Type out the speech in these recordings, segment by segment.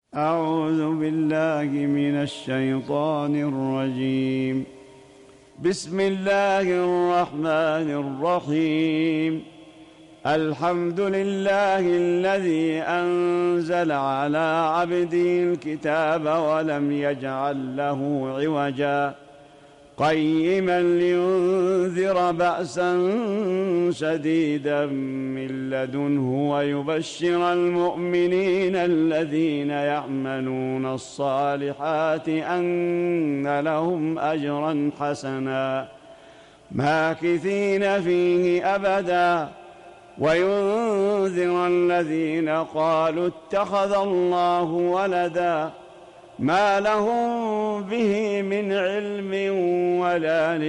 أعوذ بالله من الشيطان الرجيم. بسم الله الرحمن الرحيم. الحمد لله الذي أنزل على عبده الكتاب ولم يجعل له عوجا قيما لينذر بأسا شديدا من لدنه ويبشر المؤمنين الذين يعملون الصالحات أن لهم أجرا حسنا ماكثين فيه أبدا وينذر الذين قالوا اتخذ الله ولدا ما لهم به من علم ولا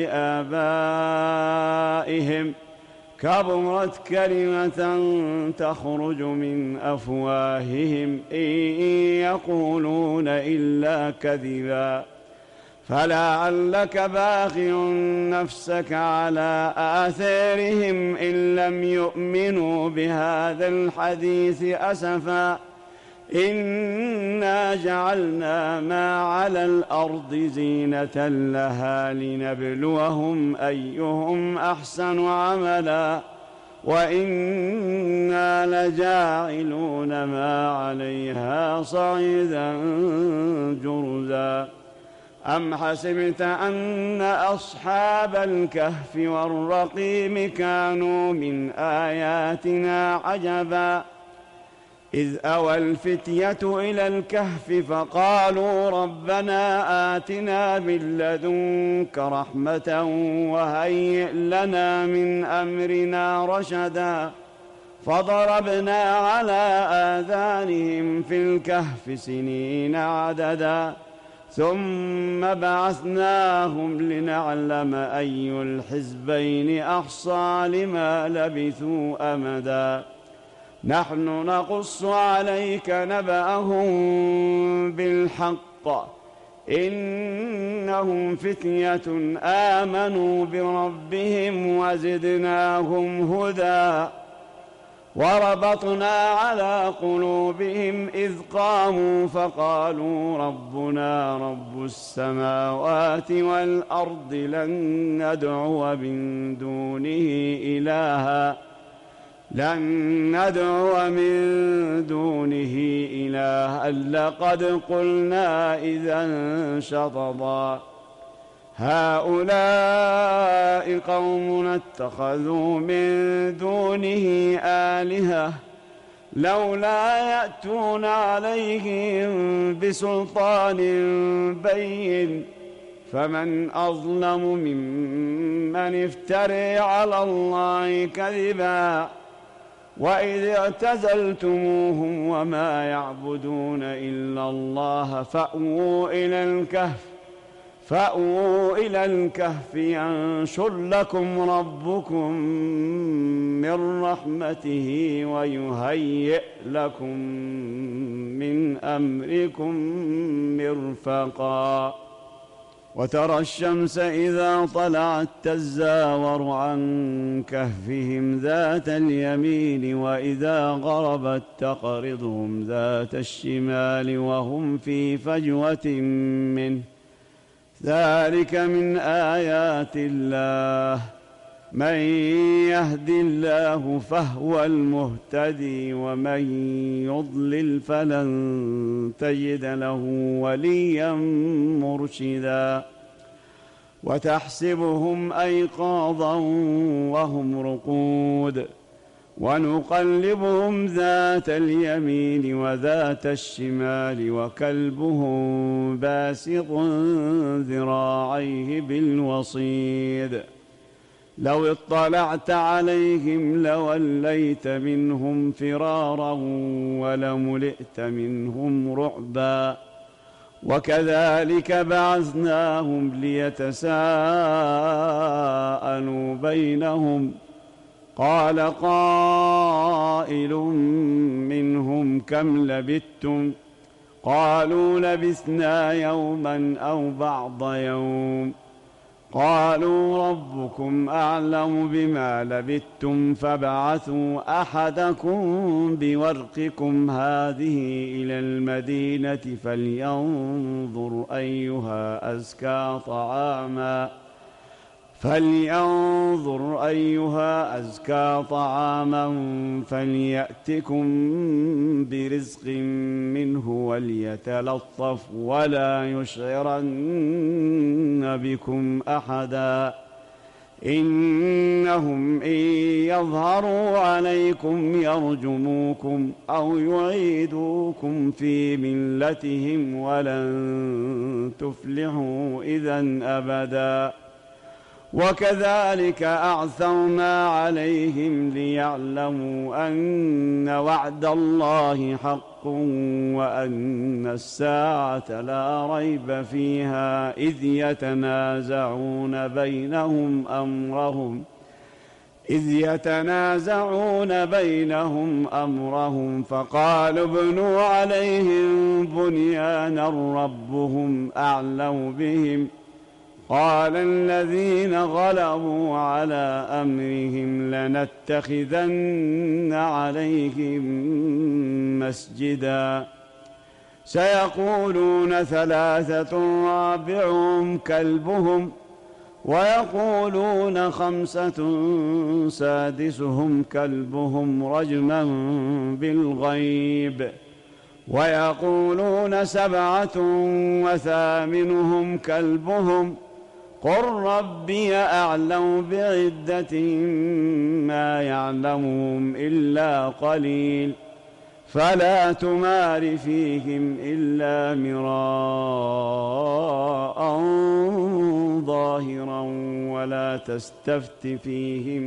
لآبائهم كبرت كلمة تخرج من أفواههم إن يقولون إلا كذبا فلعلك باخع نفسك على آثارهم إن لم يؤمنوا بهذا الحديث أسفا إنا جعلنا ما على الأرض زينة لها لنبلوهم أيهم أحسن عملا وإنا لجاعلون ما عليها صعيدا جرزا أم حسبت أن أصحاب الكهف والرقيم كانوا من آياتنا عجبا إذ أوى الفتية إلى الكهف فقالوا ربنا آتنا من لدنك رحمة وهيئ لنا من أمرنا رشدا فضربنا على آذانهم في الكهف سنين عددا ثم بعثناهم لنعلم أي الحزبين أحصى لما لبثوا أمدا نحن نقص عليك نبأهم بالحق إنهم فتية آمنوا بربهم وزدناهم هدى وربطنا على قلوبهم إذ قاموا فقالوا ربنا رب السماوات والأرض لن ندعو من دونه إلها لقد قلنا إذا شططا هؤلاء قومنا اتخذوا من دونه آلهة لولا يأتون عليهم بسلطان بين فمن أظلم ممن افترى على الله كذبا وإذ اعتزلتموهم وما يعبدون إلا الله فأووا إلى الكهف ينشر لكم ربكم من رحمته ويهيئ لكم من أمركم مرفقا وترى الشمس إذا طلعت تزاور عن كهفهم ذات اليمين وإذا غربت تقرضهم ذات الشمال وهم في فجوة منه ذلك من آيات الله من يهد الله فهو المهتدي ومن يضلل فلن تجد له وليا مرشدا وتحسبهم أيقاظا وهم رقود ونقلبهم ذات اليمين وذات الشمال وكلبهم باسط ذراعيه بالوصيد لو اطلعت عليهم لوليت منهم فرارا ولملئت منهم رعبا وكذلك بعثناهم ليتساءلوا بينهم قال قائل منهم كم لبثتم قالوا لبثنا يوما أو بعض يوم قالوا ربكم أعلم بما لبثتم فابعثوا أحدكم بورقكم هذه إلى المدينة فلينظر أيها أزكى طعاما فليأتكم برزق منه وليتلطف ولا يشعرن بكم أحدا إنهم إن يظهروا عليكم يرجموكم أو يعيدوكم في ملتهم ولن تفلحوا إذن أبدا وكذلك أعثرنا عليهم ليعلموا أن وعد الله حق وأن الساعة لا ريب فيها إذ يتنازعون بينهم أمرهم فقالوا ابنوا عليهم بنيانا ربهم أعلم بهم قال الذين غلبوا على أمرهم لنتخذن عليهم مسجدا سيقولون 3 رابعهم كلبهم ويقولون 5 سادسهم كلبهم رجما بالغيب ويقولون 7 وثامنهم كلبهم قل ربي أعلم بعدتهم ما يعلمهم إلا قليل فلا تمار فيهم إلا مراء ظاهرا ولا تستفت فيهم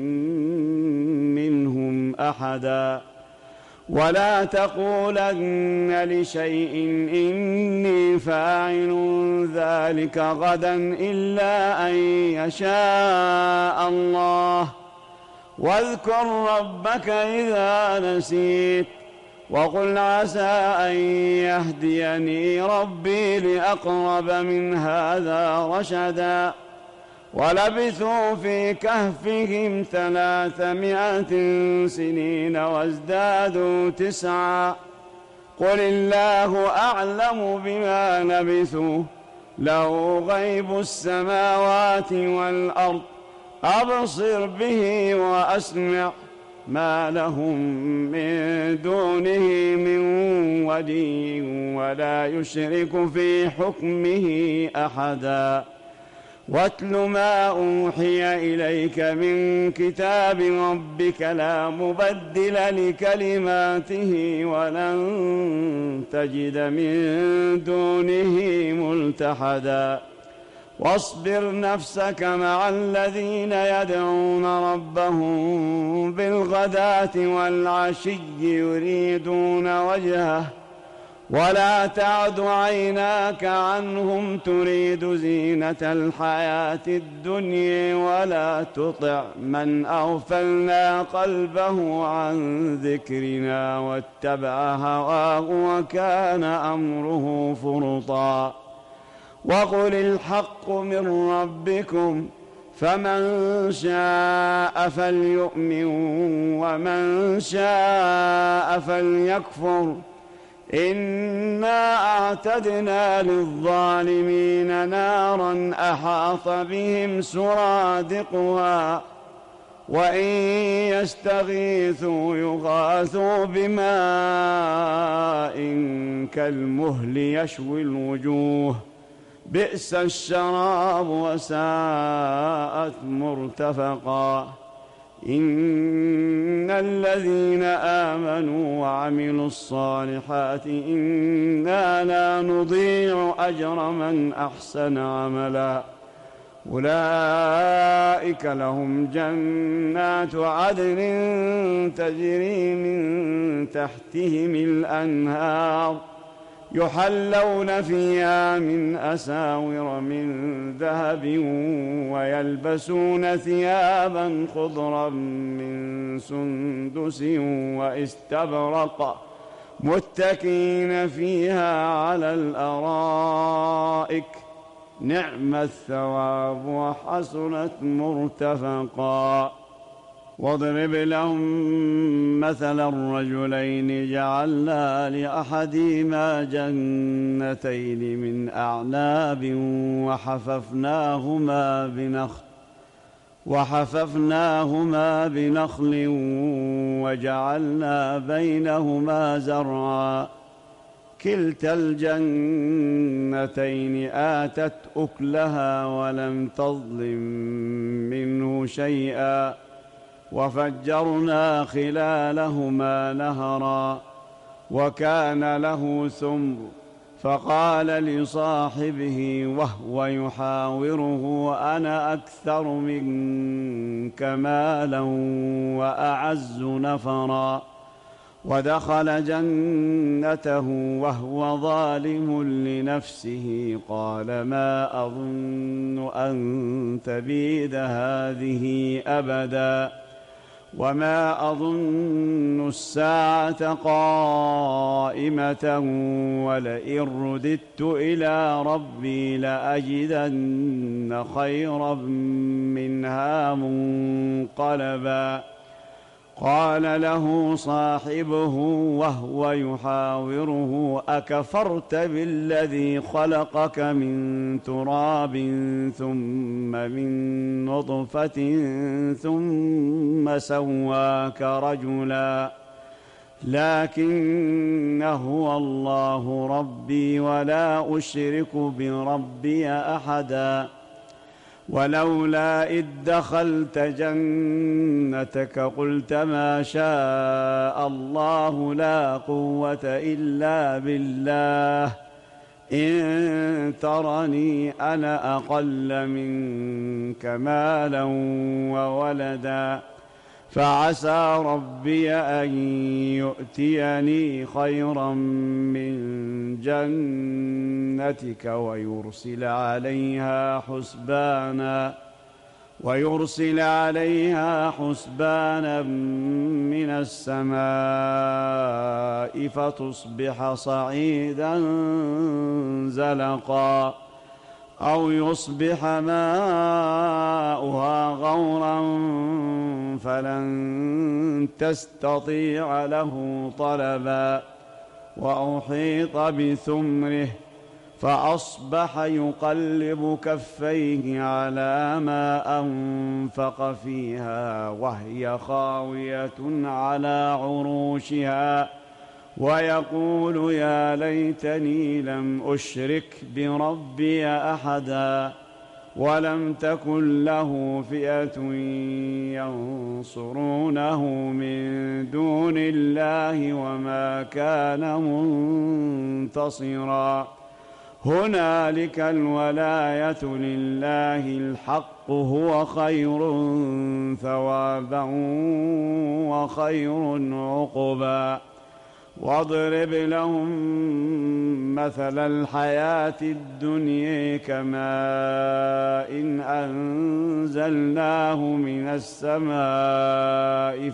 منهم أحدا ولا تقولن لشيء إني فاعل ذلك غدا إلا أن يشاء الله واذكر ربك إذا نسيت وقل عسى أن يهديني ربي لأقرب من هذا رشدا ولبثوا في كهفهم 300 سنين وازدادوا 9 قل الله أعلم بما لبثوا له غيب السماوات والأرض أبصر به وأسمع ما لهم من دونه من ولي ولا يشرك في حكمه أحدا واتل ما أوحي إليك من كتاب ربك لا مبدل لكلماته ولن تجد من دونه ملتحدا واصبر نفسك مع الذين يدعون ربهم بالغداة والعشي يريدون وجهه ولا تعد عيناك عنهم تريد زينة الحياة الدنيا ولا تطع من أغفلنا قلبه عن ذكرنا واتبع هواه وكان أمره فرطا وقل الحق من ربكم فمن شاء فليؤمن ومن شاء فليكفر إنا أعتدنا للظالمين نارا أحاط بهم سرادقها وإن يستغيثوا يغاثوا بماء كالمهل يشوي الوجوه بئس الشراب وساءت مرتفقا إن الذين آمنوا وعملوا الصالحات إنا لا نضيع أجر من أحسن عملا أولئك لهم جنات عدن تجري من تحتهم الأنهار يحلون فيها من أساور من ذهب ويلبسون ثيابا خضرا من سندس واستبرق متكئين فيها على الأرائك نعم الثواب وحسنت مرتفقا. واضرب لهم مثل الرجلين جعلنا لأحدهما جنتين من أعناب وحففناهما بنخل وجعلنا بينهما زرعا كلتا الجنتين آتت أكلها ولم تظلم منه شيئا وفجرنا خلالهما نهرا وكان له ثمر فقال لصاحبه وهو يحاوره أنا أكثر منك مالا وأعز نفرا ودخل جنته وهو ظالم لنفسه قال ما أظن أن تبيد هذه أبدا وما أظن الساعة قائمة ولئن رددت إلى ربي لأجدن خيرا منها منقلبا. قال له صاحبه وهو يحاوره أكفرت بالذي خلقك من تراب ثم من نطفة ثم سواك رجلا لكن هو الله ربي ولا أشرك بربي أحدا. ولولا إذ دخلت جنتك قلت ما شاء الله لا قوة إلا بالله إن ترني أنا أقل منك مالا وولدا فعسى ربي أن يؤتيني خيرا من جنتك ويرسل عليها حسبانا من السماء فتصبح صعيدا زلقا أو يصبح ماؤها غورا فلن تستطيع له طلبا وأحيط بثمره فأصبح يقلب كفيه على ما أنفق فيها وهي خاوية على عروشها ويقول يا ليتني لم أشرك بربي أحدا ولم تكن له فئة ينصرونه من دون الله وما كان منتصرا. هنالك الولاية لله الحق هو خير ثوابا وخير عقبا. واضرب لهم مثل الحياة الدنيا كماء أنزلناه من السماء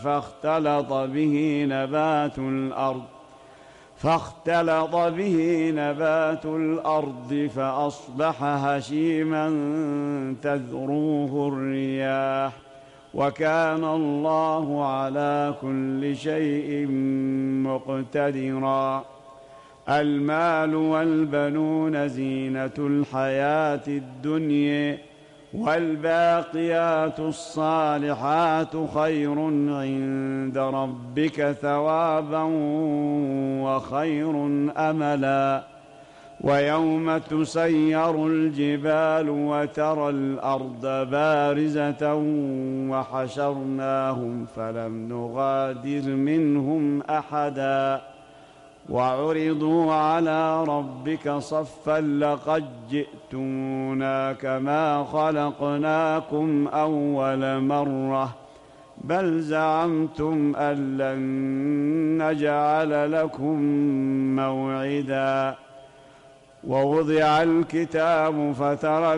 فاختلط به نبات الأرض فأصبح هشيما تذروه الرياح وكان الله على كل شيء مقتدرا. المال والبنون زينة الحياة الدنيا والباقيات الصالحات خير عند ربك ثوابا وخير أملا. ويوم تسير الجبال وترى الأرض بارزة وحشرناهم فلم نغادر منهم أحدا وعرضوا على ربك صفا لقد جئتمونا كما خلقناكم أول مرة بل زعمتم أن لن نجعل لكم موعدا. ووضع الكتاب فترى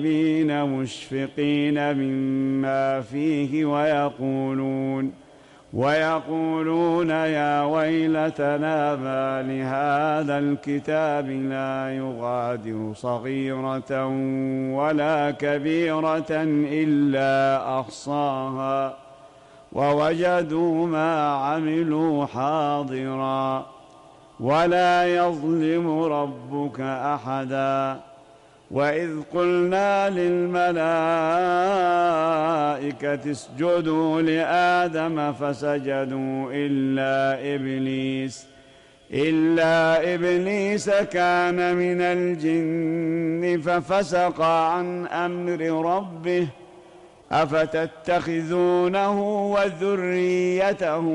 المجرمين مشفقين مما فيه ويقولون يا ويلتنا ما لهذا الكتاب لا يغادر صغيرة ولا كبيرة إلا أحصاها ووجدوا ما عملوا حاضرا ولا يظلم ربك أحدا. وإذ قلنا للملائكة اسجدوا لآدم فسجدوا إلا إبليس كان من الجن ففسق عن أمر ربه أفتتخذونه وذريته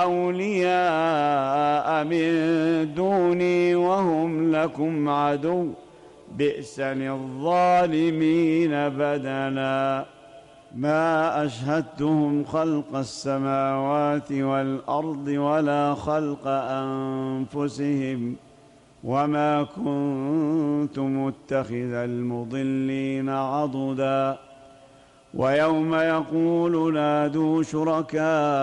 أولياء من دوني وهم لكم عدو بئس للظالمين بدلا. ما أشهدتهم خلق السماوات والأرض ولا خلق أنفسهم وما كنت متخذ المضلين عضدا. ويوم يقول نادوا شركائي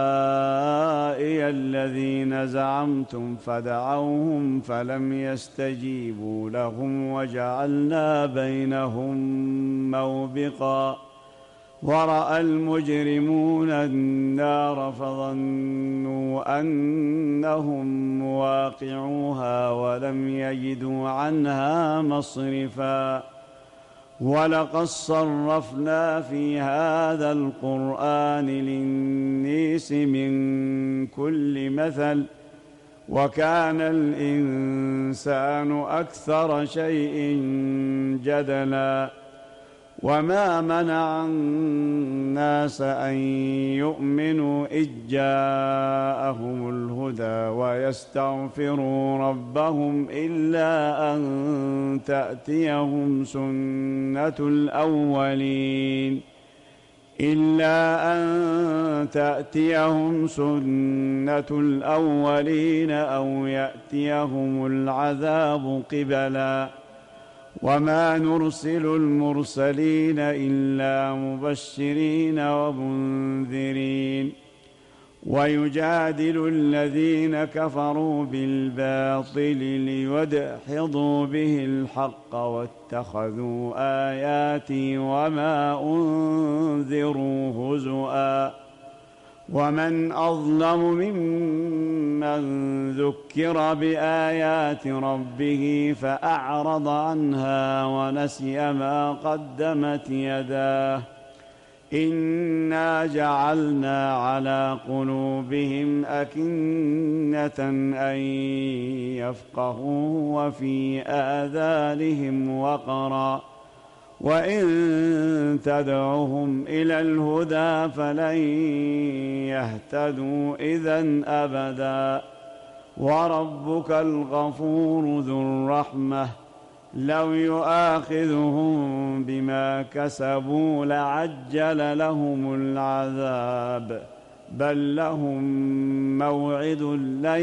الذين زعمتم فدعوهم فلم يستجيبوا لهم وجعلنا بينهم موبقا. ورأى المجرمون النار فظنوا أنهم مواقعوها ولم يجدوا عنها مصرفا. ولقد صرفنا في هذا القرآن للناس من كل مثل وكان الإنسان أكثر شيء جدلا. وما منع الناس أن يؤمنوا إذ جاءهم الهدى ويستغفروا ربهم إلا أن تأتيهم سنة الأولين أو يأتيهم العذاب قبلا. وما نرسل المرسلين إلا مبشرين ومنذرين. ويجادل الذين كفروا بالباطل ليدحضوا به الحق واتخذوا آياتي وما أنذروا هزؤا. ومن أظلم ممن ذكر بآيات ربه فأعرض عنها ونسي ما قدمت يداه إنا جعلنا على قلوبهم أكنة أن يفقهوا وفي آذانهم وقرا وإن تدعهم إلى الهدى فلن يهتدوا إذن أبدا. وربك الغفور ذو الرحمة لو يؤاخذهم بما كسبوا لعجل لهم العذاب بل لهم موعد لن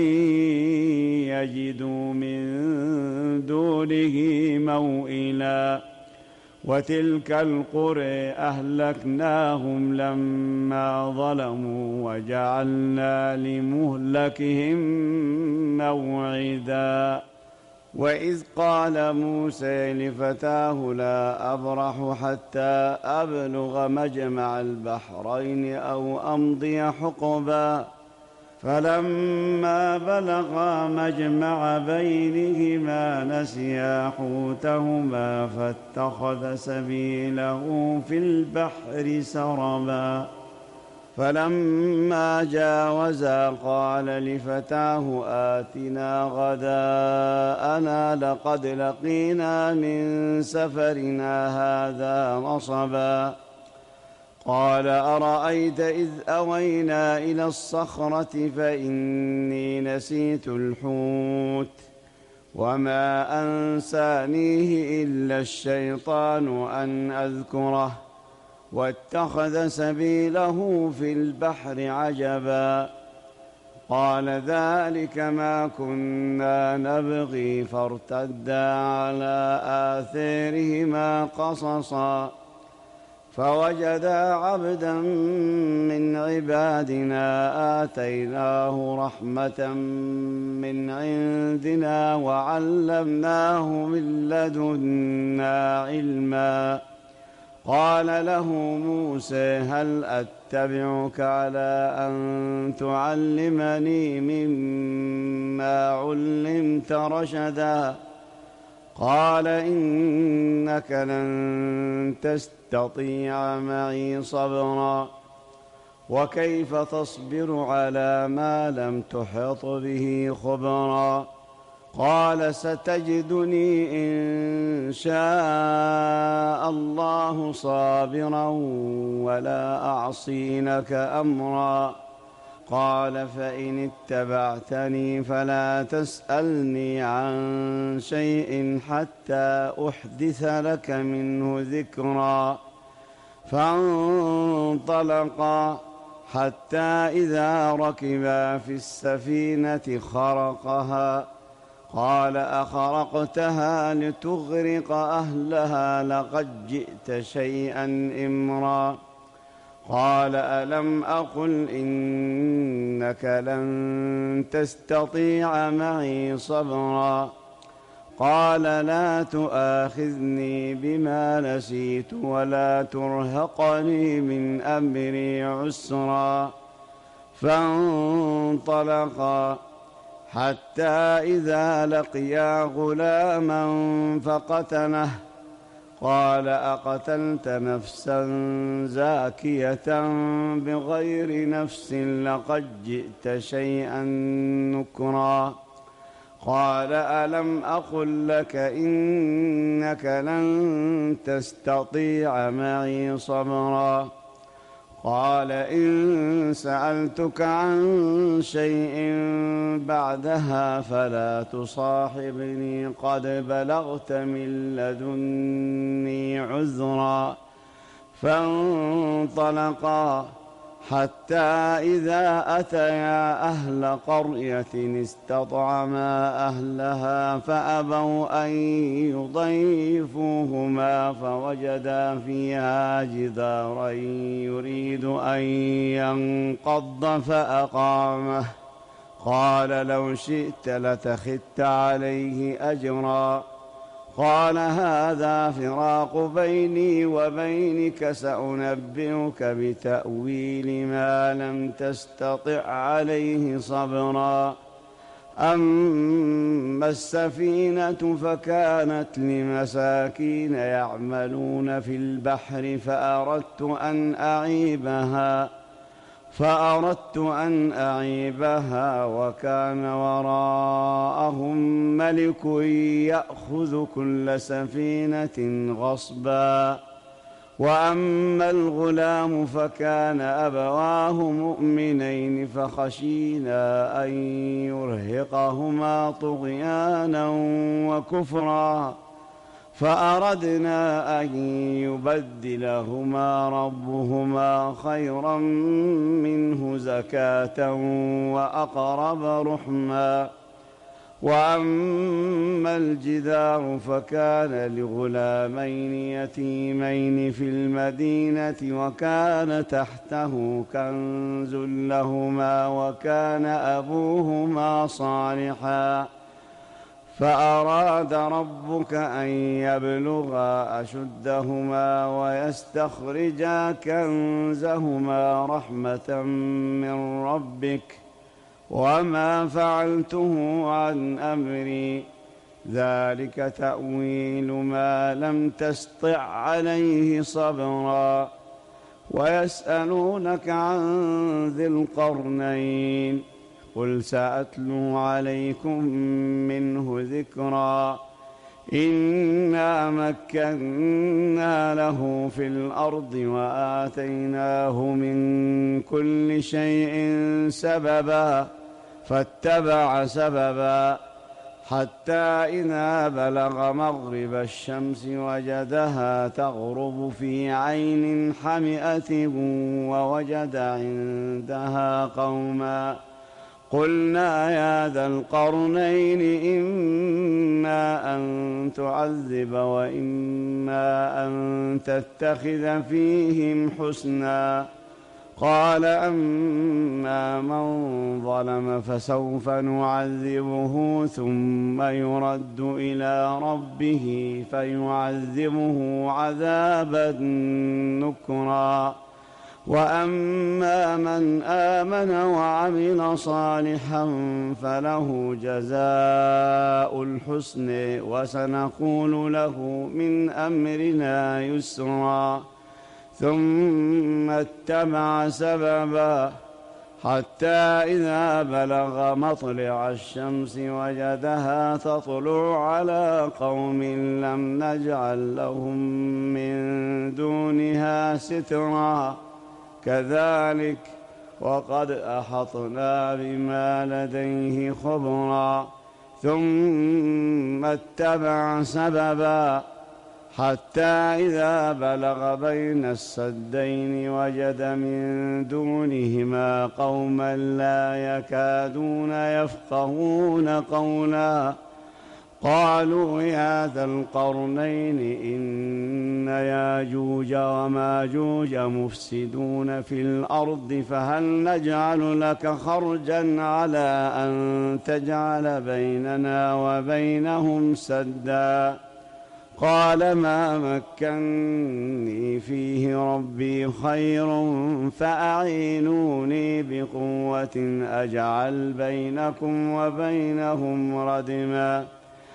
يجدوا من دونه موئلا. وتلك القرى أهلكناهم لما ظلموا وجعلنا لمهلكهم موعدا. وإذ قال موسى لفتاه لا أبرح حتى أبلغ مجمع البحرين أو أمضي حقبا فلما بلغا مجمع بينهما نسيا حوتهما فاتخذ سبيله في البحر سربا. فلما جاوزا قال لفتاه آتنا غداءنا لقد لقينا من سفرنا هذا نصبا. قال أرأيت إذ أوينا إلى الصخرة فإني نسيت الحوت وما أنسانيه إلا الشيطان أن أذكره واتخذ سبيله في البحر عجبا. قال ذلك ما كنا نبغي فارتدا على آثارهما قصصا فوجدا عبدا من عبادنا آتيناه رحمة من عندنا وعلمناه من لدنا علما. قال له موسى هل أتبعك على أن تعلمني مما علمت رشدا؟ قال إنك لن تستطيع معي صبرا وكيف تصبر على ما لم تحط به خبرا؟ قال ستجدني إن شاء الله صابرا ولا أعصي لك أمرا. قال فإن اتبعتني فلا تسألني عن شيء حتى أحدث لك منه ذكرا. فانطلقا حتى إذا ركبا في السفينة خرقها قال أخرقتها لتغرق أهلها لقد جئت شيئا إمرا. قال ألم أقل إنك لن تستطيع معي صبرا؟ قال لا تؤاخذني بما نسيت ولا ترهقني من أمري عسرا. فانطلقا حتى إذا لقيا غلاما فقتله قال أقتلت نفسا زاكية بغير نفس لقد جئت شيئا نكرا. قال ألم أقل لك إنك لن تستطيع معي صبرا؟ قال إن سألتك عن شيء بعدها فلا تصاحبني قد بلغت من لدني عذرا. فانطلقا حتى إذا أتيا أهل قرية استطعما أهلها فأبوا أن يضيفوهما فوجدا فيها جدارا يريد أن ينقض فأقامه. قال لو شئت لاتخذت عليه أجرا. قال هذا فراق بيني وبينك سأنبئك بتأويل ما لم تستطع عليه صبرا. أما السفينة فكانت لمساكين يعملون في البحر فأردت أن أعيبها وكان وراءهم ملك يأخذ كل سفينة غصبا. وأما الغلام فكان أبواه مؤمنين فخشينا أن يرهقهما طغيانا وكفرا فأردنا أن يبدلهما ربهما خيرا منه زكاة وأقرب رحما. وأما الجدار فكان لغلامين يتيمين في المدينة وكان تحته كنز لهما وكان أبوهما صالحا فأراد ربك أن يبلغا أشدهما ويستخرجا كنزهما رحمة من ربك وما فعلته عن أمري ذلك تأويل ما لم تسطع عليه صبرا. ويسألونك عن ذي القرنين قل سأتلو عليكم منه ذكرا. إنا مكنا له في الأرض وآتيناه من كل شيء سببا فاتبع سببا حتى إذا بلغ مغرب الشمس وجدها تغرب في عين حمئة ووجد عندها قوما قلنا يا ذا القرنين إما أن تعذب وإما أن تتخذ فيهم حسنا. قال أما من ظلم فسوف نعذبه ثم يرد إلى ربه فيعذبه عذابا نكرا. وأما من آمن وعمل صالحا فله جزاء الحسن وسنقول له من أمرنا يسرا. ثم اتبع سببا حتى إذا بلغ مطلع الشمس وجدها تطلع على قوم لم نجعل لهم من دونها سترا. كذلك وقد أحطنا بما لديه خبرا. ثم اتبع سببا حتى إذا بلغ بين السدين وجد من دونهما قوما لا يكادون يفقهون قولا. قالوا يا ذا القرنين إن ياجوج وماجوج مفسدون في الأرض فهل نجعل لك خرجا على أن تجعل بيننا وبينهم سدا. قال ما مكني فيه ربي خير فأعينوني بقوة أجعل بينكم وبينهم ردما.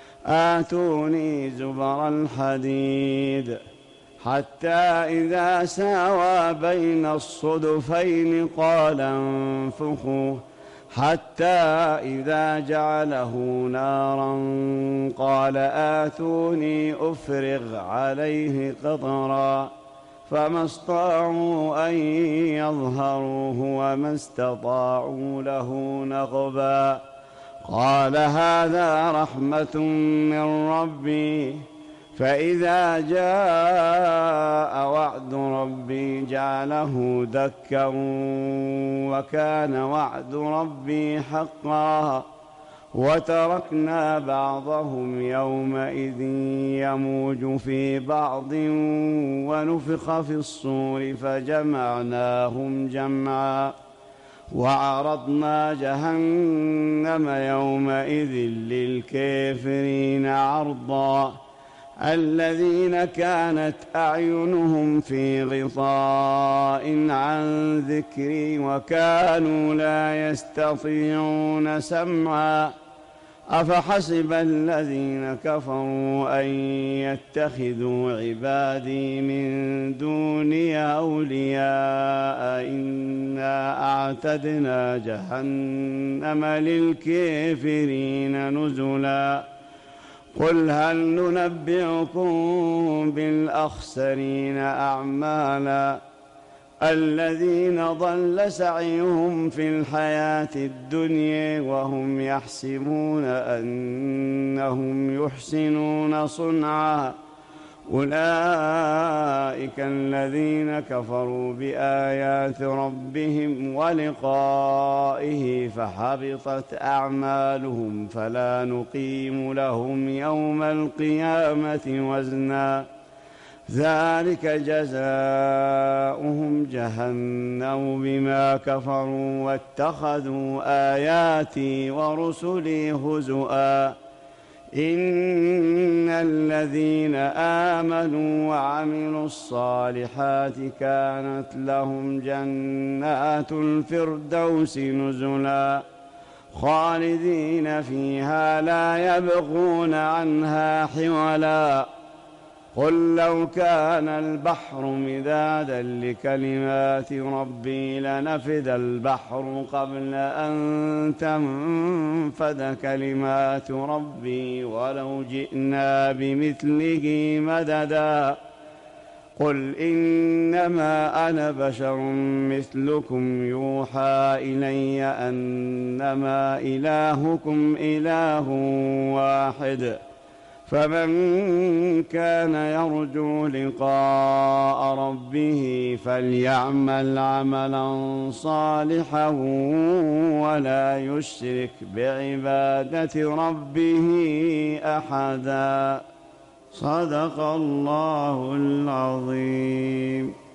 آتوني زبر الحديد حتى إذا ساوى بين الصدفين قال انفخوا حتى إذا جعله نارا قال آتوني أفرغ عليه قطرا. فما استطاعوا أن يظهروه وما استطاعوا له نقبا. قال هذا رحمة من ربي فإذا جاء وعد ربي جعله دكا وكان وعد ربي حقا. وتركنا بعضهم يومئذ يموج في بعض ونفخ في الصور فجمعناهم جمعا. وعرضنا جهنم يومئذ للكافرين عرضا. الذين كانت أعينهم في غطاء عن ذكري وكانوا لا يستطيعون سمعا. أفحسب الذين كفروا أن يتخذوا عبادي من دوني أولياء إنا أعتدنا جهنم للكافرين نزلا. قل هل ننبئكم بالأخسرين أعمالا الذين ضل سعيهم في الحياة الدنيا وهم يحسبون أنهم يحسنون صنعا. أولئك الذين كفروا بآيات ربهم ولقائه فحبطت أعمالهم فلا نقيم لهم يوم القيامة وزنا. ذلك جزاؤهم جهنم بما كفروا واتخذوا آياتي ورسلي هزؤا. إن الذين آمنوا وعملوا الصالحات كانت لهم جنات الفردوس نزلا خالدين فيها لا يبغون عنها حولا. قل لو كان البحر مدادا لكلمات ربي لنفد البحر قبل أن تنفد كلمات ربي ولو جئنا بمثله مددا. قل إنما أنا بشر مثلكم يوحى إلي أنما إلهكم إله واحد فمن كان يرجو لقاء ربه فليعمل عملا صالحا ولا يشرك بعبادة ربه أحدا. صدق الله العظيم.